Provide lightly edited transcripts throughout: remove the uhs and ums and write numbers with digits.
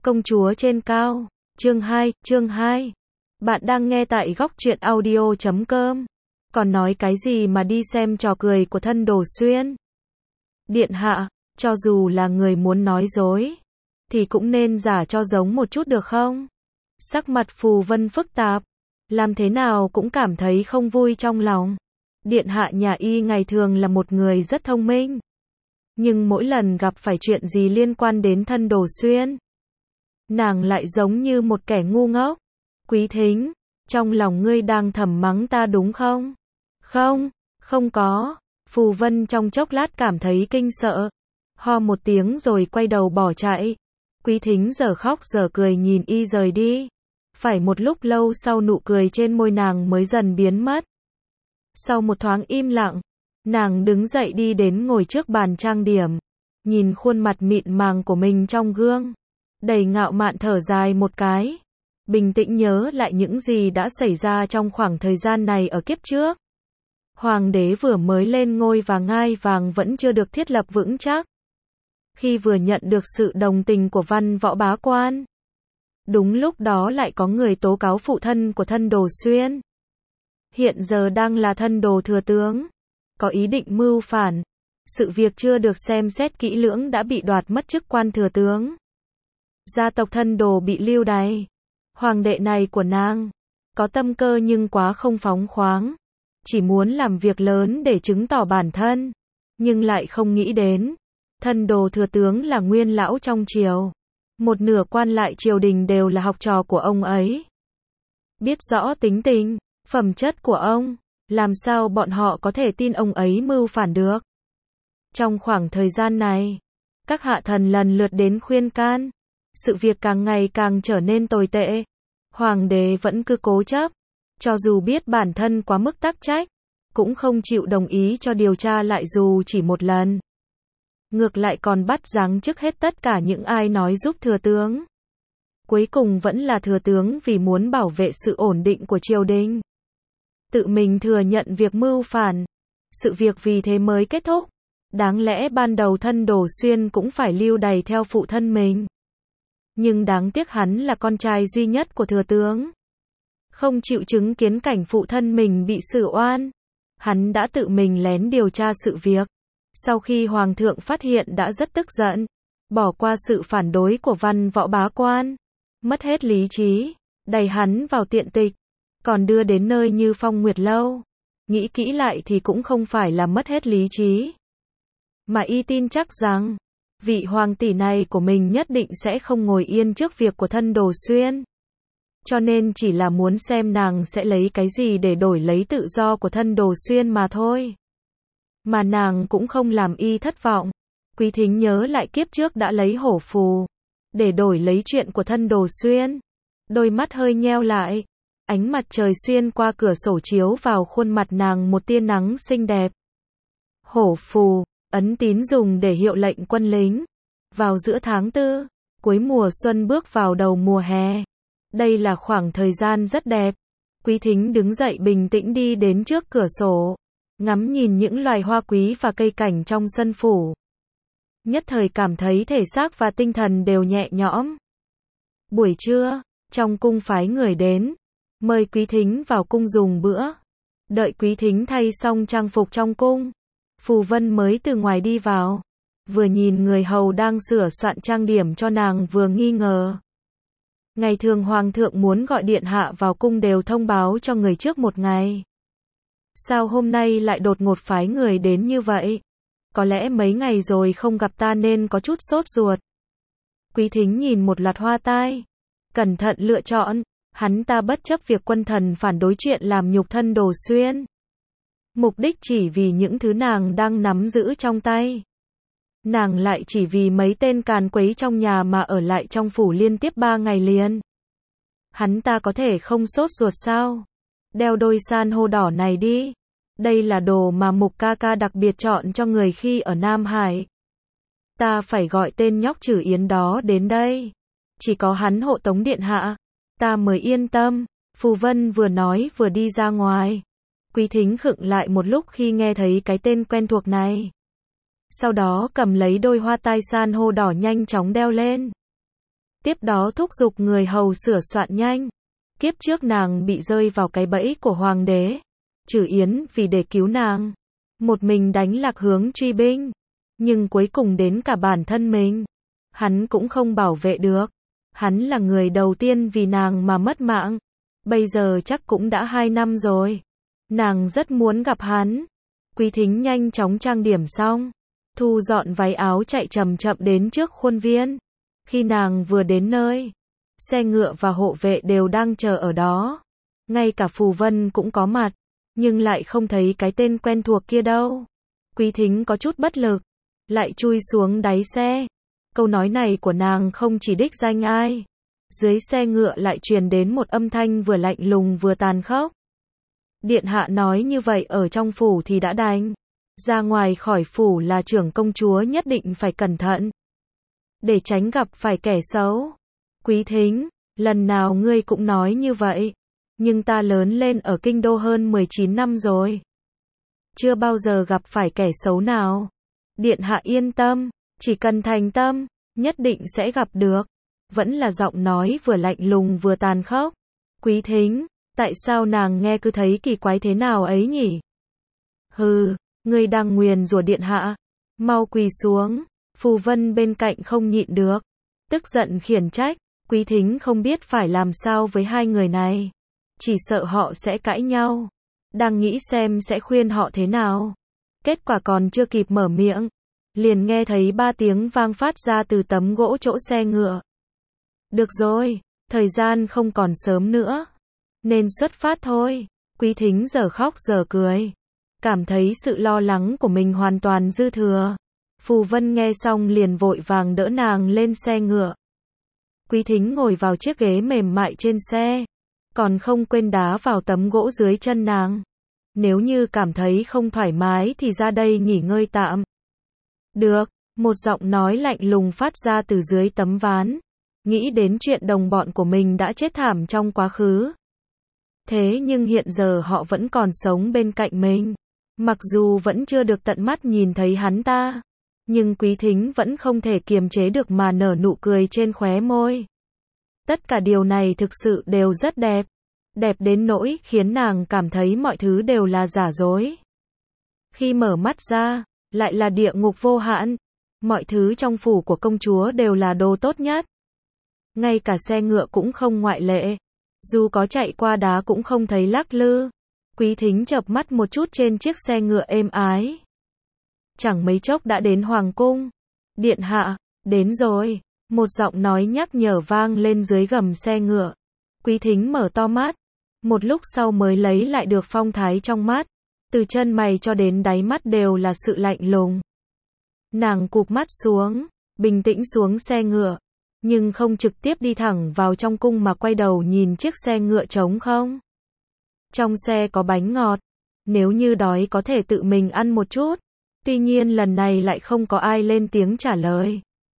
Công chúa trên cao. Chương 2. Bạn đang nghe tại góc truyện audio.com. Còn nói cái gì mà đi xem trò cười của thân Đồ Xuyên? Điện hạ, cho dù là người muốn nói dối, thì cũng nên giả cho giống một chút được không? Sắc mặt Phù Vân phức tạp, làm thế nào cũng cảm thấy không vui trong lòng. Điện hạ nhà y ngày thường là một người rất thông minh, nhưng mỗi lần gặp phải chuyện gì liên quan đến thân Đồ Xuyên, nàng lại giống như một kẻ ngu ngốc. Quý Thính, trong lòng ngươi đang thầm mắng ta đúng không? Không có. Phù Vân trong chốc lát cảm thấy kinh sợ, ho một tiếng rồi quay đầu bỏ chạy. Quý Thính giờ khóc giờ cười nhìn y rời đi. Phải một lúc lâu sau nụ cười trên môi nàng mới dần biến mất. Sau một thoáng im lặng, nàng đứng dậy đi đến ngồi trước bàn trang điểm, nhìn khuôn mặt mịn màng của mình trong gương, đầy ngạo mạn thở dài một cái, bình tĩnh nhớ lại những gì đã xảy ra trong khoảng thời gian này ở kiếp trước. Hoàng đế vừa mới lên ngôi và ngai vàng vẫn chưa được thiết lập vững chắc. Khi vừa nhận được sự đồng tình của văn võ bá quan, đúng lúc đó lại có người tố cáo phụ thân của thân Đồ Xuyên, hiện giờ đang là thân Đồ thừa tướng, có ý định mưu phản. Sự việc chưa được xem xét kỹ lưỡng đã bị đoạt mất chức quan thừa tướng. Gia tộc thân Đồ bị lưu đày. Hoàng đệ này của nàng có tâm cơ nhưng quá không phóng khoáng, chỉ muốn làm việc lớn để chứng tỏ bản thân, nhưng lại không nghĩ đến thân Đồ thừa tướng là nguyên lão trong triều, một nửa quan lại triều đình đều là học trò của ông ấy. Biết rõ tính tình, phẩm chất của ông, làm sao bọn họ có thể tin ông ấy mưu phản được? Trong khoảng thời gian này, các hạ thần lần lượt đến khuyên can, sự việc càng ngày càng trở nên tồi tệ. Hoàng đế vẫn cứ cố chấp, cho dù biết bản thân quá mức tắc trách, cũng không chịu đồng ý cho điều tra lại dù chỉ một lần. Ngược lại còn bắt giáng chức hết tất cả những ai nói giúp thừa tướng. Cuối cùng vẫn là thừa tướng vì muốn bảo vệ sự ổn định của triều đình, tự mình thừa nhận việc mưu phản. Sự việc vì thế mới kết thúc. Đáng lẽ ban đầu thân Đồ Xuyên cũng phải lưu đày theo phụ thân mình, nhưng đáng tiếc hắn là con trai duy nhất của thừa tướng, không chịu chứng kiến cảnh phụ thân mình bị xử oan. Hắn đã tự mình lén điều tra sự việc. Sau khi hoàng thượng phát hiện đã rất tức giận, bỏ qua sự phản đối của văn võ bá quan, mất hết lý trí, đày hắn vào tiện tịch, còn đưa đến nơi như Phong Nguyệt Lâu. Nghĩ kỹ lại thì cũng không phải là mất hết lý trí, mà y tin chắc rằng vị hoàng tỷ này của mình nhất định sẽ không ngồi yên trước việc của thân Đồ Xuyên, cho nên chỉ là muốn xem nàng sẽ lấy cái gì để đổi lấy tự do của thân Đồ Xuyên mà thôi. Mà nàng cũng không làm y thất vọng. Quý Thính nhớ lại kiếp trước đã lấy hổ phù để đổi lấy chuyện của thân Đồ Xuyên, đôi mắt hơi nheo lại. Ánh mặt trời xuyên qua cửa sổ chiếu vào khuôn mặt nàng một tia nắng xinh đẹp. Hổ phù, ấn tín dùng để hiệu lệnh quân lính. Vào giữa tháng 4, cuối mùa xuân bước vào đầu mùa hè. Đây là khoảng thời gian rất đẹp. Quý Thính đứng dậy bình tĩnh đi đến trước cửa sổ, ngắm nhìn những loài hoa quý và cây cảnh trong sân phủ. Nhất thời cảm thấy thể xác và tinh thần đều nhẹ nhõm. Buổi trưa, trong cung phái người đến, mời Quý Thính vào cung dùng bữa. Đợi Quý Thính thay xong trang phục trong cung, Phù Vân mới từ ngoài đi vào. Vừa nhìn người hầu đang sửa soạn trang điểm cho nàng vừa nghi ngờ. Ngày thường hoàng thượng muốn gọi điện hạ vào cung đều thông báo cho người trước một ngày. Sao hôm nay lại đột ngột phái người đến như vậy? Có lẽ mấy ngày rồi không gặp ta nên có chút sốt ruột. Quý Thính nhìn một loạt hoa tai, cẩn thận lựa chọn. Hắn ta bất chấp việc quân thần phản đối chuyện làm nhục thân Đồ Xuyên, mục đích chỉ vì những thứ nàng đang nắm giữ trong tay. Nàng lại chỉ vì mấy tên càn quấy trong nhà mà ở lại trong phủ liên tiếp 3 ngày liền. Hắn ta có thể không sốt ruột sao? Đeo đôi san hô đỏ này đi. Đây là đồ mà Mục ca ca đặc biệt chọn cho người khi ở Nam Hải. Ta phải gọi tên nhóc Trử Yến đó đến đây. Chỉ có hắn hộ tống điện hạ, ta mới yên tâm. Phù Vân vừa nói vừa đi ra ngoài. Quý Thính khựng lại một lúc khi nghe thấy cái tên quen thuộc này. Sau đó cầm lấy đôi hoa tai san hô đỏ nhanh chóng đeo lên. Tiếp đó thúc giục người hầu sửa soạn nhanh. Kiếp trước nàng bị rơi vào cái bẫy của hoàng đế. Trử Yến vì để cứu nàng, một mình đánh lạc hướng truy binh. Nhưng cuối cùng đến cả bản thân mình, hắn cũng không bảo vệ được. Hắn là người đầu tiên vì nàng mà mất mạng. Bây giờ chắc cũng đã 2 năm rồi. Nàng rất muốn gặp hắn. Quý Thính nhanh chóng trang điểm xong, thu dọn váy áo chạy chậm chậm đến trước khuôn viên. Khi nàng vừa đến nơi, xe ngựa và hộ vệ đều đang chờ ở đó. Ngay cả Phù Vân cũng có mặt, nhưng lại không thấy cái tên quen thuộc kia đâu. Quý Thính có chút bất lực, lại chui xuống đáy xe. Câu nói này của nàng không chỉ đích danh ai. Dưới xe ngựa lại truyền đến một âm thanh vừa lạnh lùng vừa tàn khốc. Điện hạ nói như vậy ở trong phủ thì đã đành. Ra ngoài khỏi phủ là trưởng công chúa nhất định phải cẩn thận, để tránh gặp phải kẻ xấu. Quý Thính, lần nào ngươi cũng nói như vậy. Nhưng ta lớn lên ở kinh đô hơn 19 năm rồi. Chưa bao giờ gặp phải kẻ xấu nào. Điện hạ yên tâm, chỉ cần thành tâm, nhất định sẽ gặp được. Vẫn là giọng nói vừa lạnh lùng vừa tàn khốc. Quý Thính, tại sao nàng nghe cứ thấy kỳ quái thế nào ấy nhỉ? Hừ, ngươi đang nguyền rủa điện hạ. Mau quỳ xuống. Phù Vân bên cạnh không nhịn được, tức giận khiển trách. Quý Thính không biết phải làm sao với hai người này. Chỉ sợ họ sẽ cãi nhau. Đang nghĩ xem sẽ khuyên họ thế nào. Kết quả còn chưa kịp mở miệng, liền nghe thấy 3 tiếng vang phát ra từ tấm gỗ chỗ xe ngựa. Được rồi, thời gian không còn sớm nữa, nên xuất phát thôi. Quý Thính giờ khóc giờ cười, cảm thấy sự lo lắng của mình hoàn toàn dư thừa. Phù Vân nghe xong liền vội vàng đỡ nàng lên xe ngựa. Quý Thính ngồi vào chiếc ghế mềm mại trên xe, còn không quên đá vào tấm gỗ dưới chân nàng. Nếu như cảm thấy không thoải mái thì ra đây nghỉ ngơi tạm. Được, một giọng nói lạnh lùng phát ra từ dưới tấm ván. Nghĩ đến chuyện đồng bọn của mình đã chết thảm trong quá khứ. Thế nhưng hiện giờ họ vẫn còn sống bên cạnh mình. Mặc dù vẫn chưa được tận mắt nhìn thấy hắn ta, nhưng Quý Thính vẫn không thể kiềm chế được mà nở nụ cười trên khóe môi. Tất cả điều này thực sự đều rất đẹp. Đẹp đến nỗi khiến nàng cảm thấy mọi thứ đều là giả dối. Khi mở mắt ra, lại là địa ngục vô hạn. Mọi thứ trong phủ của công chúa đều là đồ tốt nhất. Ngay cả xe ngựa cũng không ngoại lệ. Dù có chạy qua đá cũng không thấy lắc lư. Quý Thính chợp mắt một chút trên chiếc xe ngựa êm ái. Chẳng mấy chốc đã đến hoàng cung. Điện hạ, đến rồi. Một giọng nói nhắc nhở vang lên dưới gầm xe ngựa. Quý Thính mở to mắt. Một lúc sau mới lấy lại được phong thái trong mắt. Từ chân mày cho đến đáy mắt đều là sự lạnh lùng. Nàng cụp mắt xuống, bình tĩnh xuống xe ngựa. Nhưng không trực tiếp đi thẳng vào trong cung mà quay đầu nhìn chiếc xe ngựa trống không. Trong xe có bánh ngọt. Nếu như đói có thể tự mình ăn một chút. Tuy nhiên lần này lại không có ai lên tiếng trả lời.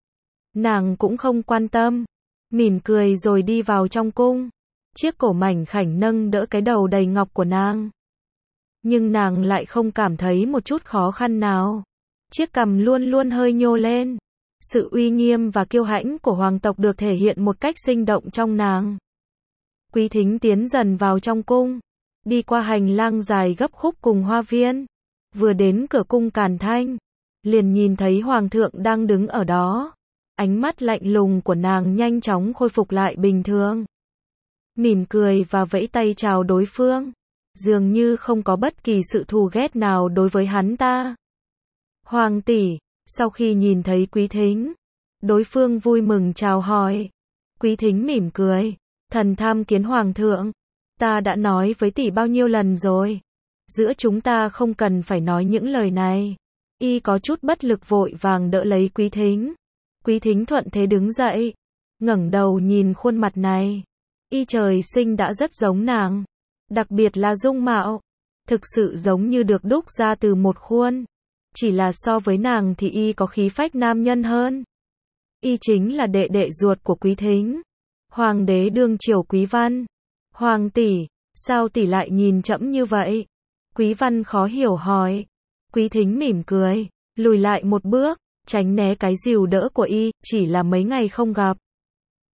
Nàng cũng không quan tâm. Mỉm cười rồi đi vào trong cung. Chiếc cổ mảnh khảnh nâng đỡ cái đầu đầy ngọc của nàng. Nhưng nàng lại không cảm thấy một chút khó khăn nào. Chiếc cằm luôn luôn hơi nhô lên. Sự uy nghiêm và kiêu hãnh của hoàng tộc được thể hiện một cách sinh động trong nàng. Quý Thính tiến dần vào trong cung. Đi qua hành lang dài gấp khúc cùng hoa viên. Vừa đến cửa cung Càn Thanh, liền nhìn thấy hoàng thượng đang đứng ở đó. Ánh mắt lạnh lùng của nàng nhanh chóng khôi phục lại bình thường. Mỉm cười và vẫy tay chào đối phương. Dường như không có bất kỳ sự thù ghét nào đối với hắn ta. Hoàng tỷ, sau khi nhìn thấy Quý Thính, đối phương vui mừng chào hỏi. Quý Thính mỉm cười. Thần tham kiến hoàng thượng. Ta đã nói với tỷ bao nhiêu lần rồi. Giữa chúng ta không cần phải nói những lời này. Y có chút bất lực vội vàng đỡ lấy Quý Thính. Quý Thính thuận thế đứng dậy. Ngẩng đầu nhìn khuôn mặt này. Y trời sinh đã rất giống nàng. Đặc biệt là dung mạo. Thực sự giống như được đúc ra từ một khuôn. Chỉ là so với nàng thì Y có khí phách nam nhân hơn. Y chính là đệ đệ ruột của Quý Thính. Hoàng đế đương triều Quý Văn. Hoàng tỷ, sao tỷ lại nhìn trẫm như vậy? Quý Văn khó hiểu hỏi. Quý Thính mỉm cười, lùi lại một bước, tránh né cái dìu đỡ của Y, chỉ là mấy ngày không gặp.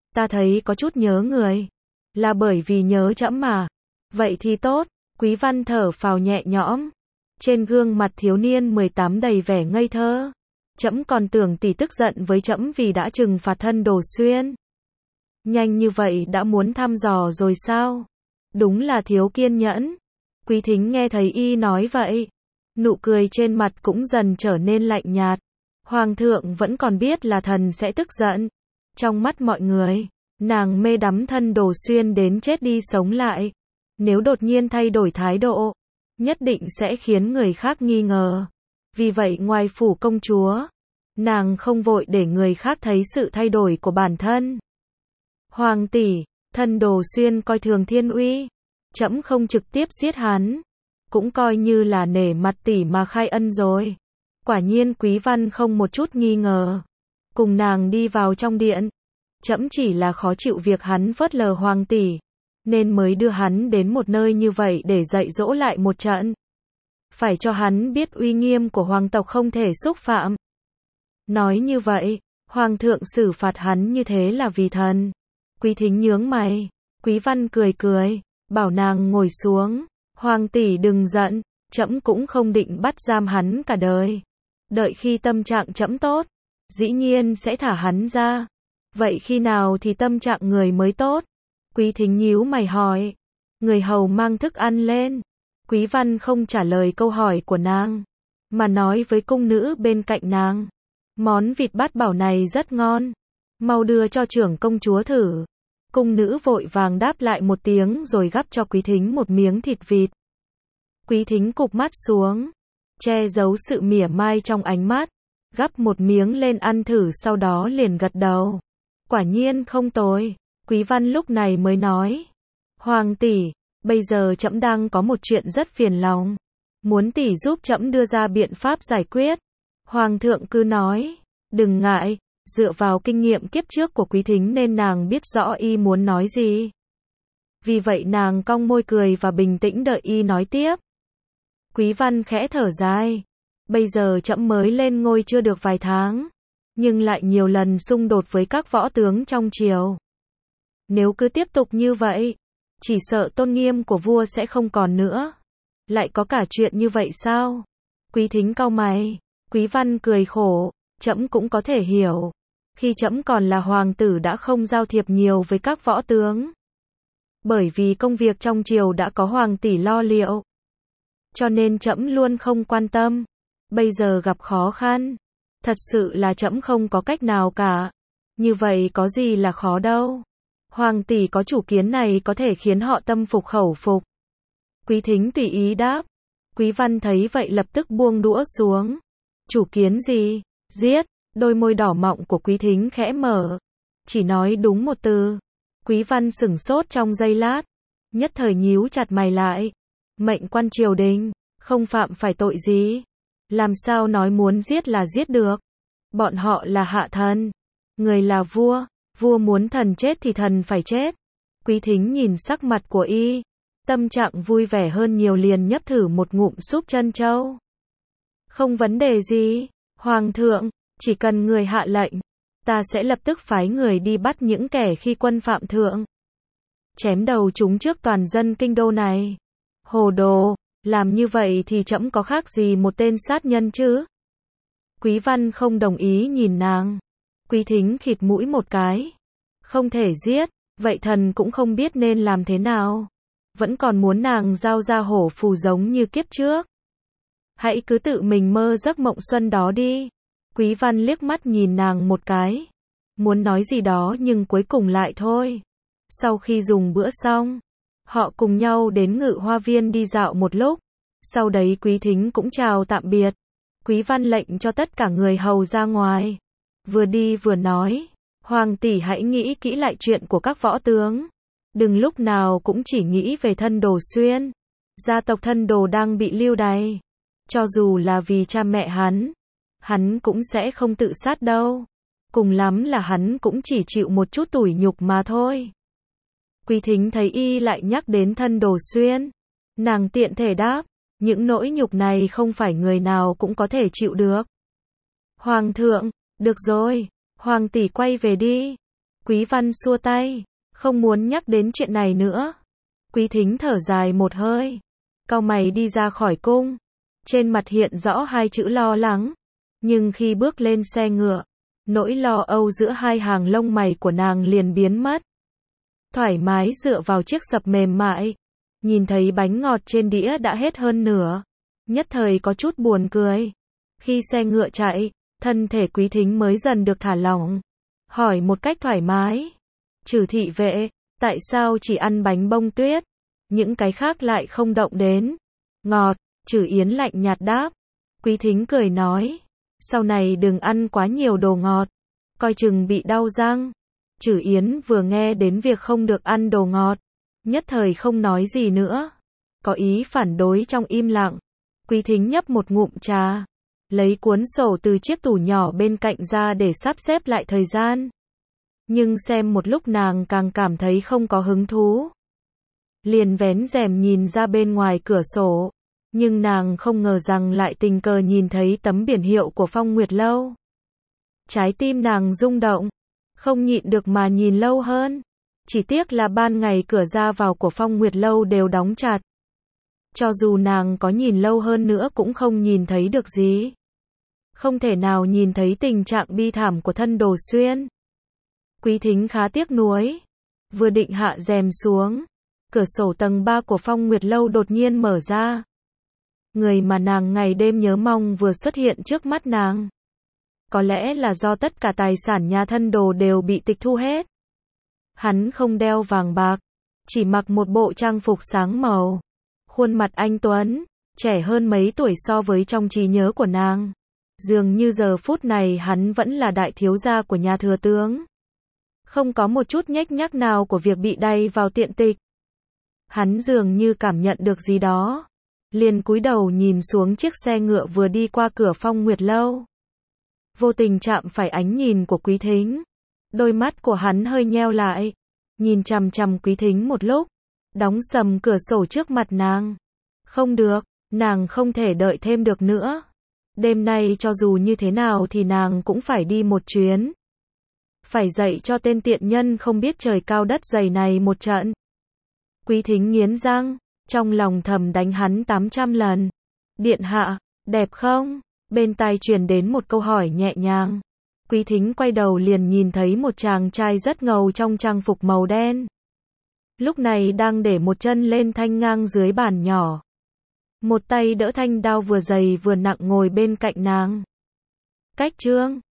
Ta thấy có chút nhớ người. Là bởi vì nhớ trẫm mà. Vậy thì tốt, Quý Văn thở phào nhẹ nhõm. Trên gương mặt thiếu niên 18 đầy vẻ ngây thơ. Trẫm còn tưởng tỷ tức giận với trẫm vì đã trừng phạt thân Đồ Xuyên. Nhanh như vậy đã muốn thăm dò rồi sao? Đúng là thiếu kiên nhẫn. Quý Thính nghe thấy y nói vậy. Nụ cười trên mặt cũng dần trở nên lạnh nhạt. Hoàng thượng vẫn còn biết là thần sẽ tức giận. Trong mắt mọi người, nàng mê đắm thân Đồ Xuyên đến chết đi sống lại. Nếu đột nhiên thay đổi thái độ, nhất định sẽ khiến người khác nghi ngờ. Vì vậy ngoài phủ công chúa, nàng không vội để người khác thấy sự thay đổi của bản thân. Hoàng tỷ, thân Đồ Xuyên coi thường thiên uy. Trẫm không trực tiếp giết hắn. Cũng coi như là nể mặt tỷ mà khai ân rồi. Quả nhiên Quý Văn không một chút nghi ngờ. Cùng nàng đi vào trong điện. Trẫm chỉ là khó chịu việc hắn phớt lờ hoàng tỷ. Nên mới đưa hắn đến một nơi như vậy để dạy dỗ lại một trận. Phải cho hắn biết uy nghiêm của hoàng tộc không thể xúc phạm. Nói như vậy, hoàng thượng xử phạt hắn như thế là vì thần. Quý Thính nhướng mày. Quý Văn cười cười, bảo nàng ngồi xuống. Hoàng tỷ đừng giận, trẫm cũng không định bắt giam hắn cả đời. Đợi khi tâm trạng trẫm tốt, dĩ nhiên sẽ thả hắn ra. Vậy khi nào thì tâm trạng người mới tốt? Quý Thính nhíu mày hỏi. Người hầu mang thức ăn lên. Quý Văn không trả lời câu hỏi của nàng, mà nói với cung nữ bên cạnh nàng. Món vịt bát bảo này rất ngon. Mau đưa cho trưởng công chúa thử. Cung nữ vội vàng đáp lại một tiếng rồi gắp cho Quý Thính một miếng thịt vịt. Quý Thính cụp mắt xuống, che giấu sự mỉa mai trong ánh mắt, gắp một miếng lên ăn thử sau đó liền gật đầu. Quả nhiên không tồi. Quý Văn lúc này mới nói. Hoàng tỷ, bây giờ trẫm đang có một chuyện rất phiền lòng. Muốn tỷ giúp trẫm đưa ra biện pháp giải quyết. Hoàng thượng cứ nói. Đừng ngại, dựa vào kinh nghiệm kiếp trước của Quý Thính nên nàng biết rõ y muốn nói gì. Vì vậy nàng cong môi cười và bình tĩnh đợi y nói tiếp. Quý Văn khẽ thở dài. Bây giờ trẫm mới lên ngôi chưa được vài tháng, nhưng lại nhiều lần xung đột với các võ tướng trong triều. Nếu cứ tiếp tục như vậy, chỉ sợ tôn nghiêm của vua sẽ không còn nữa. Lại có cả chuyện như vậy sao? Quý Thính cau mày. Quý Văn cười khổ. Trẫm cũng có thể hiểu. Khi trẫm còn là hoàng tử đã không giao thiệp nhiều với các võ tướng. Bởi vì công việc trong triều đã có hoàng tỷ lo liệu. Cho nên trẫm luôn không quan tâm. Bây giờ gặp khó khăn, thật sự là trẫm không có cách nào cả. Như vậy có gì là khó đâu. Hoàng tỷ có chủ kiến này có thể khiến họ tâm phục khẩu phục. Quý Thính tùy ý đáp. Quý Văn thấy vậy lập tức buông đũa xuống. Chủ kiến gì? Giết. Đôi môi đỏ mọng của Quý Thính khẽ mở. Chỉ nói đúng một từ. Quý Văn sửng sốt trong giây lát, nhất thời nhíu chặt mày lại. Mệnh quan triều đình, không phạm phải tội gì. Làm sao nói muốn giết là giết được? Bọn họ là hạ thần, người là vua, vua muốn thần chết thì thần phải chết. Quý Thính nhìn sắc mặt của y, tâm trạng vui vẻ hơn nhiều liền nhấp thử một ngụm súp trân châu. Không vấn đề gì, hoàng thượng, chỉ cần người hạ lệnh, ta sẽ lập tức phái người đi bắt những kẻ khi quân phạm thượng. Chém đầu chúng trước toàn dân kinh đô này. Hồ đồ, làm như vậy thì trẫm có khác gì một tên sát nhân chứ? Quý Văn không đồng ý nhìn nàng. Quý Thính khịt mũi một cái. Không thể giết, vậy thần cũng không biết nên làm thế nào. Vẫn còn muốn nàng giao ra hổ phù giống như kiếp trước. Hãy cứ tự mình mơ giấc mộng xuân đó đi. Quý Văn liếc mắt nhìn nàng một cái. Muốn nói gì đó nhưng cuối cùng lại thôi. Sau khi dùng bữa xong, họ cùng nhau đến Ngự Hoa Viên đi dạo một lúc. Sau đấy Quý Thính cũng chào tạm biệt. Quý Văn lệnh cho tất cả người hầu ra ngoài. Vừa đi vừa nói. Hoàng tỷ hãy nghĩ kỹ lại chuyện của các võ tướng. Đừng lúc nào cũng chỉ nghĩ về thân Đồ Xuyên. Gia tộc thân Đồ đang bị lưu đày. Cho dù là vì cha mẹ hắn cũng sẽ không tự sát đâu. Cùng lắm là hắn cũng chỉ chịu một chút tủi nhục mà thôi. Quý Thính thấy y lại nhắc đến thân Đồ Xuyên. Nàng tiện thể đáp. Những nỗi nhục này không phải người nào cũng có thể chịu được. Hoàng thượng, được rồi, hoàng tỷ quay về đi. Quý Văn xua tay, không muốn nhắc đến chuyện này nữa. Quý Thính thở dài một hơi, cau mày đi ra khỏi cung. Trên mặt hiện rõ hai chữ lo lắng. Nhưng khi bước lên xe ngựa, nỗi lo âu giữa hai hàng lông mày của nàng liền biến mất. Thoải mái dựa vào chiếc sập mềm mại, nhìn thấy bánh ngọt trên đĩa đã hết hơn nửa, nhất thời có chút buồn cười. Khi xe ngựa chạy, thân thể Quý Thính mới dần được thả lỏng, hỏi một cách thoải mái, Trừ thị vệ, tại sao chỉ ăn bánh bông tuyết, những cái khác lại không động đến? Ngọt, Trừ Yến lạnh nhạt đáp. Quý Thính cười nói, sau này đừng ăn quá nhiều đồ ngọt, coi chừng bị đau răng. Trừ Yến vừa nghe đến việc không được ăn đồ ngọt, nhất thời không nói gì nữa, có ý phản đối trong im lặng. Quý Thính nhấp một ngụm trà, lấy cuốn sổ từ chiếc tủ nhỏ bên cạnh ra để sắp xếp lại thời gian. Nhưng xem một lúc nàng càng cảm thấy không có hứng thú. Liền vén rèm nhìn ra bên ngoài cửa sổ, nhưng nàng không ngờ rằng lại tình cờ nhìn thấy tấm biển hiệu của Phong Nguyệt Lâu. Trái tim nàng rung động, không nhịn được mà nhìn lâu hơn. Chỉ tiếc là ban ngày cửa ra vào của Phong Nguyệt Lâu đều đóng chặt. Cho dù nàng có nhìn lâu hơn nữa cũng không nhìn thấy được gì. Không thể nào nhìn thấy tình trạng bi thảm của thân Đồ Xuyên. Quý Thính khá tiếc nuối. Vừa định hạ rèm xuống, cửa sổ tầng 3 của Phong Nguyệt Lâu đột nhiên mở ra. Người mà nàng ngày đêm nhớ mong vừa xuất hiện trước mắt nàng. Có lẽ là do tất cả tài sản nhà thân Đồ đều bị tịch thu hết. Hắn không đeo vàng bạc, chỉ mặc một bộ trang phục sáng màu. Khuôn mặt anh tuấn, trẻ hơn mấy tuổi so với trong trí nhớ của nàng. Dường như giờ phút này hắn vẫn là đại thiếu gia của nhà thừa tướng. Không có một chút nhếch nhác nào của việc bị đày vào tiện tịch. Hắn dường như cảm nhận được gì đó, liền cúi đầu nhìn xuống chiếc xe ngựa vừa đi qua cửa Phong Nguyệt Lâu. Vô tình chạm phải ánh nhìn của Quý Thính. Đôi mắt của hắn hơi nheo lại, nhìn chằm chằm Quý Thính một lúc, đóng sầm cửa sổ trước mặt nàng. Không được, nàng không thể đợi thêm được nữa. Đêm nay cho dù như thế nào thì nàng cũng phải đi một chuyến. Phải dạy cho tên tiện nhân không biết trời cao đất dày này một trận. Quý Thính nghiến răng, trong lòng thầm đánh hắn 800 lần. Điện hạ, đẹp không? Bên tai truyền đến một câu hỏi nhẹ nhàng. Quý Thính quay đầu liền nhìn thấy một chàng trai rất ngầu trong trang phục màu đen. Lúc này đang để một chân lên thanh ngang dưới bàn nhỏ. Một tay đỡ thanh đao vừa dày vừa nặng ngồi bên cạnh nàng. Cách trương,